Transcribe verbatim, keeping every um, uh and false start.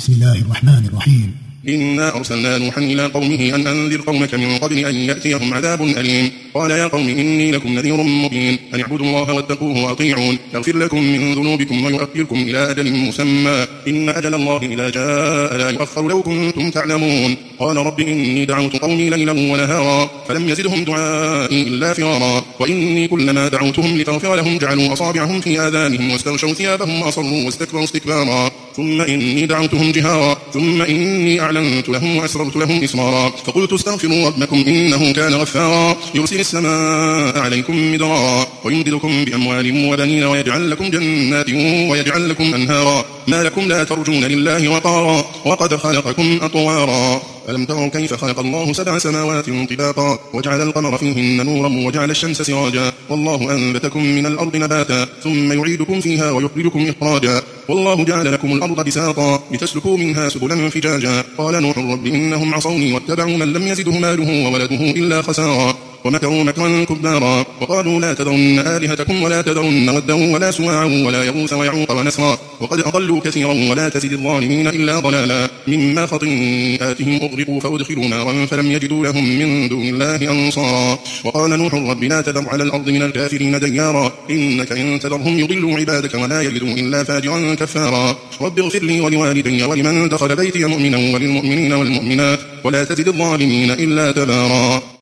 بسم الله الرحمن الرحيم. إنا أرسلنا نوحا إلى قومه أن أنذر قومك من قبل أن يأتيهم عذاب أليم. قال يا قوم إني لكم نذير مبين أن اعبدوا الله واتقوه وأطيعون يغفر لكم من ذنوبكم ويؤخركم إلى أجل مسمى إن أجل الله إذا جاء لا يؤخر لو كنتم تعلمون. قال رب إني دعوت قومي ليلا ونهارا فلم يزدهم دعائي إلا فرارا وإني كلما دعوتهم لتغفر لهم جعلوا أصابعهم في آذانهم واستغشوا ثيابهم وأصروا واستكبروا استكبارا ثم إني دعوتهم جهارا ثم إني أعلنت لهم وأسررت لهم إسرارا فقلت استغفروا ربكم إنه كان غفارا يرسل السماء عليكم مدرارا ويمددكم بأموال وبنين ويجعل لكم جنات ويجعل لكم أنهارا ما لكم لا ترجون لله وقارا وقد خلقكم أطوارا ألم تروا كيف خلق الله سبع سماوات طباقا وجعل القمر فيهن نورا وجعل الشمس سراجا والله أنبتكم من الأرض نباتا ثم يعيدكم فيها ويخرجكم إخراجا والله جعل لكم الأرض بساطا لتسلكوا منها سبلا فجاجا. قال نوح رب إنهم عصوني واتبعوا من لم يزده ماله وولده إلا خسارا ومكروا مكرا كبارا وقالوا لا تذرن آلهتكم ولا تذرن ودا ولا سواعا ولا يغوث ويعوق ونسرا وقد أضلوا كثيرا ولا تزد الظالمين إلا ضلالا مما خطيئاتهم أغرقوا فأدخلوا نارا فلم يجدوا لهم من دون الله أنصارا. وقال نوح رب لا تذر على الأرض من الكافرين ديارا إنك إن تذرهم يضلوا عبادك ولا يجدوا إلا فاجرا كفارا. رب اغفر لي ولوالدي ولمن دخل بيتي مؤمنا وللمؤمنين والمؤمنات ولا تزد الظالمين إلا تبارا.